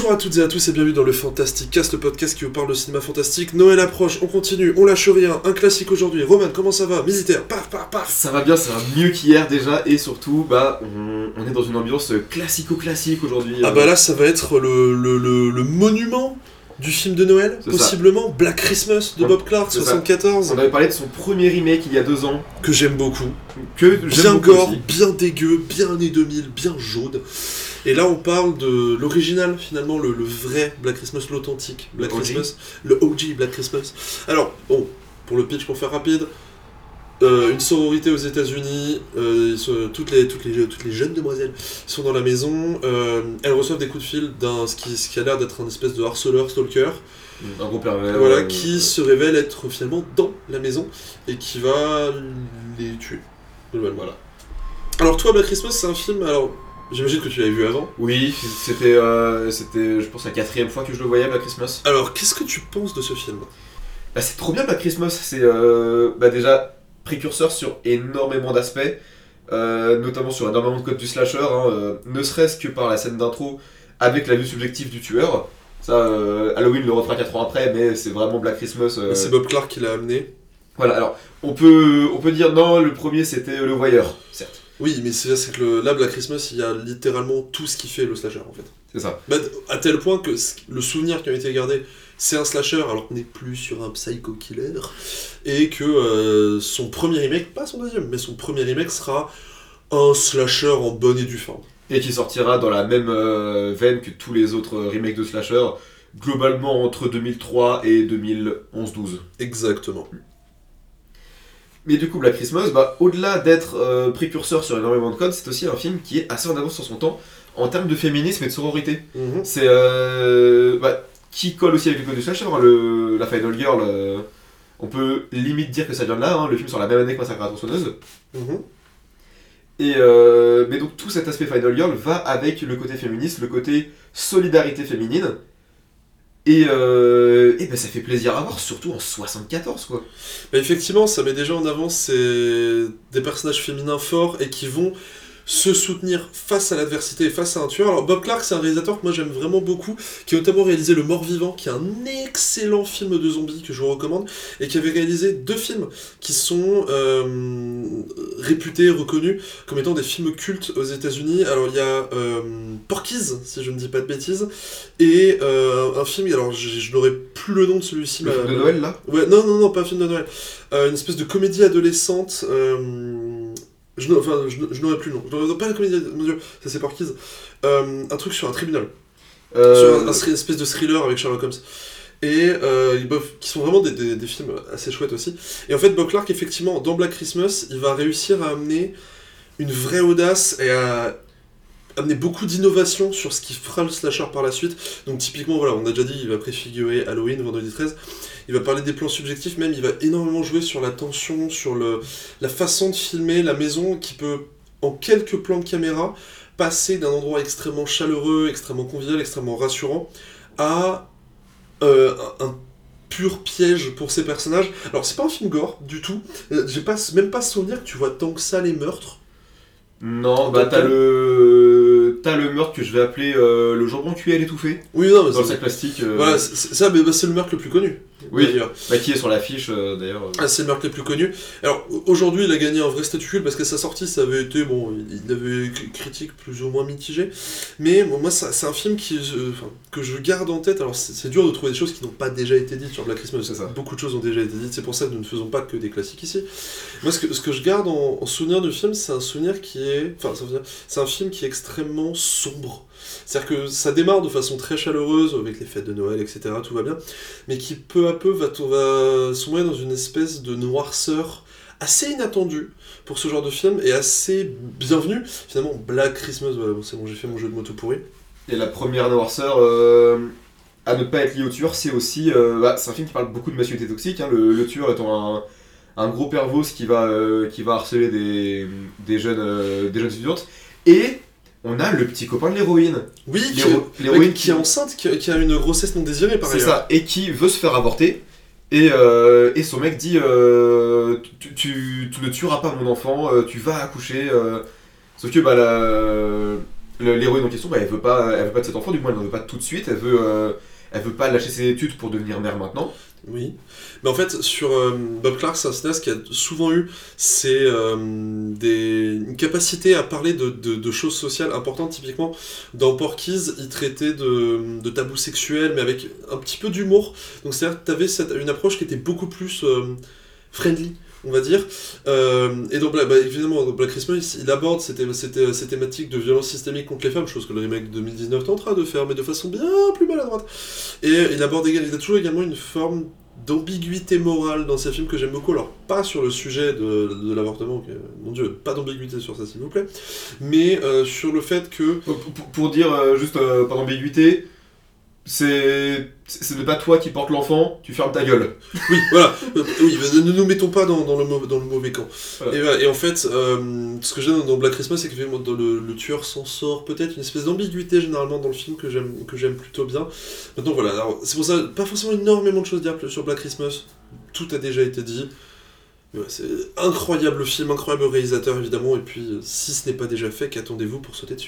Bonjour à toutes et à tous et bienvenue dans le Fantastic Cast, le podcast qui vous parle de cinéma fantastique. Noël approche, on continue, on lâche rien, un classique aujourd'hui. Roman, comment ça va? Militaire, paf paf paf. Ça va bien, ça va mieux qu'hier déjà, et surtout, on est dans une ambiance classico-classique aujourd'hui. Ah bah là, ça va être le monument du film de Noël, C'est possiblement, Black Christmas de Bob Clark, C'est ça. 74. On avait parlé de son premier remake il y a 2 ans, Que j'aime beaucoup. que Bien j'aime beaucoup gore, aussi. bien dégueu, bien années 2000, bien jaune. Et là, on parle de l'original, finalement, le vrai Black Christmas, l'authentique Black OG. Christmas, le OG Black Christmas. Alors, bon, pour le pitch, pour faire rapide, une sororité aux États-Unis, toutes les jeunes demoiselles sont dans la maison, elles reçoivent des coups de fil ce qui a l'air d'être un espèce de harceleur, stalker, Un gros pervers. voilà, qui se révèle être finalement dans la maison et qui va les tuer. Voilà. Alors toi, Black Christmas, c'est un film, alors j'imagine que tu l'avais vu avant. Oui, c'était, je pense, la 4e fois que je le voyais, Black Christmas. Alors, qu'est-ce que tu penses de ce film? Bah, c'est trop bien, Black Christmas. C'est déjà précurseur sur énormément d'aspects, notamment sur énormément de codes du slasher, ne serait-ce que par la scène d'intro avec la vue subjective du tueur. Ça, Halloween le refera 4 ans après, mais c'est vraiment Black Christmas. C'est Bob Clark qui l'a amené. Voilà, alors on peut dire non, le premier c'était le voyeur, certes. Oui, mais c'est que là, Black Christmas, il y a littéralement tout ce qui fait le slasher, en fait. C'est ça. Bah, à tel point que le souvenir qui a été gardé, c'est un slasher, alors qu'on n'est plus sur un psycho killer, et que son premier remake, pas son deuxième, mais son premier remake sera un slasher en bonne et due forme. Et qui sortira dans la même veine que tous les autres remakes de slasher, globalement entre 2003 et 2011-12. Exactement. Mais du coup, Black Christmas, au-delà d'être précurseur sur énormément de codes, c'est aussi un film qui est assez en avance sur son temps en termes de féminisme et de sororité. Mhm. C'est qui colle aussi avec le code du slasher, la Final Girl. On peut limite dire que ça vient de là, le film sur la même année que Massacre à la tronçonneuse. Mhm. Et mais donc tout cet aspect Final Girl va avec le côté féministe, le côté solidarité féminine. Et ça fait plaisir à voir, surtout en 74 quoi. Bah, effectivement, ça met déjà en avant des personnages féminins forts et qui vont se soutenir face à l'adversité et face à un tueur. Alors Bob Clark, c'est un réalisateur que moi j'aime vraiment beaucoup, qui a notamment réalisé Le Mort-Vivant, qui est un excellent film de zombies que je vous recommande, et qui avait réalisé 2 films qui sont réputés, reconnus comme étant des films cultes aux États-Unis. Alors il y a Porky's, si je ne dis pas de bêtises, et un film, alors je n'aurai plus le nom de celui-ci. Le film de Noël là. Ouais, non, pas un film de Noël. Une espèce de comédie adolescente. Je n'aurais plus le nom. Je n'aurais pas la comédie. Mon dieu, ça c'est Porky's. Un truc sur un tribunal. Sur une espèce de thriller avec Sherlock Holmes. Et qui sont vraiment des films assez chouettes aussi. Et en fait, Bob Clark, effectivement, dans Black Christmas, il va réussir à amener une vraie audace et à amener beaucoup d'innovation sur ce qui fera le slasher par la suite. Donc typiquement, voilà, on a déjà dit, il va préfigurer Halloween, vendredi 13. Il va parler des plans subjectifs, même il va énormément jouer sur la tension, sur la façon de filmer la maison qui peut, en quelques plans de caméra, passer d'un endroit extrêmement chaleureux, extrêmement convivial, extrêmement rassurant, à un pur piège pour ces personnages. Alors c'est pas un film gore du tout, j'ai même pas souvenir que tu vois tant que ça les meurtres. Non, t'as le meurtre que je vais appeler le jambon cuit à l'étouffée. Oui, non, mais dans le sac plastique. Voilà, c'est le meurtre le plus connu. Oui, d'ailleurs. Qui est sur l'affiche d'ailleurs. C'est le meurtre le plus connu. Alors aujourd'hui, il a gagné un vrai statut culte parce qu'à sa sortie, ça avait été il avait une critique plus ou moins mitigée. Mais moi, c'est un film que je garde en tête. Alors c'est dur de trouver des choses qui n'ont pas déjà été dites sur Black Christmas. C'est ça. Beaucoup de choses ont déjà été dites. C'est pour ça que nous ne faisons pas que des classiques ici. Moi, ce que je garde en souvenir du film, c'est un souvenir qui est, c'est un film qui est extrêmement sombre. C'est-à-dire que ça démarre de façon très chaleureuse, avec les fêtes de Noël, etc., tout va bien, mais qui peu à peu va sombrer dans une espèce de noirceur assez inattendue pour ce genre de film, et assez bienvenue. Finalement, Black Christmas, voilà, c'est bon, j'ai fait mon jeu de mots tout pourri. Et la première noirceur à ne pas être liée au tueur, c'est aussi... c'est un film qui parle beaucoup de masculinité toxique, le tueur étant un gros pervos qui va harceler des jeunes étudiantes, et... on a le petit copain de l'héroïne. Oui, l'héroïne qui est enceinte, qui a une grossesse non désirée par ailleurs. C'est ça, et qui veut se faire avorter. Et son mec dit tu ne tueras pas mon enfant, tu vas accoucher. Sauf que l'héroïne en question, elle veut pas de cet enfant, du moins elle n'en veut pas tout de suite, elle veut pas lâcher ses études pour devenir mère maintenant. Oui, mais en fait, sur Bob Clark, c'est un cinéaste qui a souvent eu une capacité à parler de choses sociales importantes. Typiquement, dans Porky's, il traitait de tabous sexuels, mais avec un petit peu d'humour. Donc, c'est-à-dire que tu avais une approche qui était beaucoup plus friendly, on va dire. Et donc, évidemment, dans Black Christmas, il aborde ces thématiques de violence systémique contre les femmes, chose que le remake de 2019 tentera de faire, mais de façon bien plus maladroite. Et il a toujours également une forme d'ambiguïté morale dans ses films que j'aime beaucoup. Alors, pas sur le sujet de l'avortement, mon dieu, pas d'ambiguïté sur ça s'il vous plaît, mais sur le fait que... Pour dire pas d'ambiguïté, ce n'est pas toi qui portes l'enfant, tu fermes ta gueule. Oui, voilà. Oui, ne nous mettons pas dans le mauvais camp. Voilà. Et en fait, ce que j'aime dans Black Christmas, c'est que le tueur s'en sort peut-être une espèce d'ambiguïté généralement dans le film que j'aime plutôt bien. Maintenant, voilà. Alors, c'est pour ça, pas forcément énormément de choses à dire sur Black Christmas. Tout a déjà été dit. Mais ouais, c'est incroyable film, incroyable réalisateur évidemment. Et puis, si ce n'est pas déjà fait, qu'attendez-vous pour sauter dessus ?